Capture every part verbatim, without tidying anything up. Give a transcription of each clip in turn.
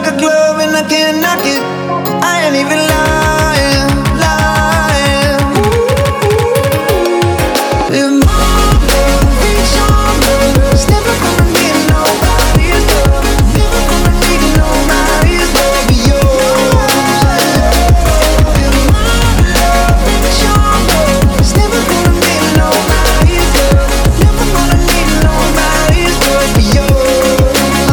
a glove and I can't knock it. I ain't even lying, lying. If my love reach your love, it's never gonna need nobody's love. Never gonna need nobody's love but yours. If my love reach your love, it's never gonna need nobody's love. Never gonna need nobody's love but yours.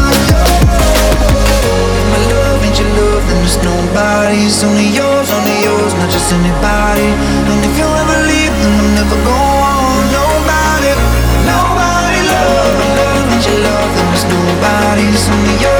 If my love ain't your love, then there's nobody's. Only yours, only yours, not just anybody. And if you ever leave, then I'll never go on. Nobody, nobody love. My love ain't your love, then there's nobody's. Only yours.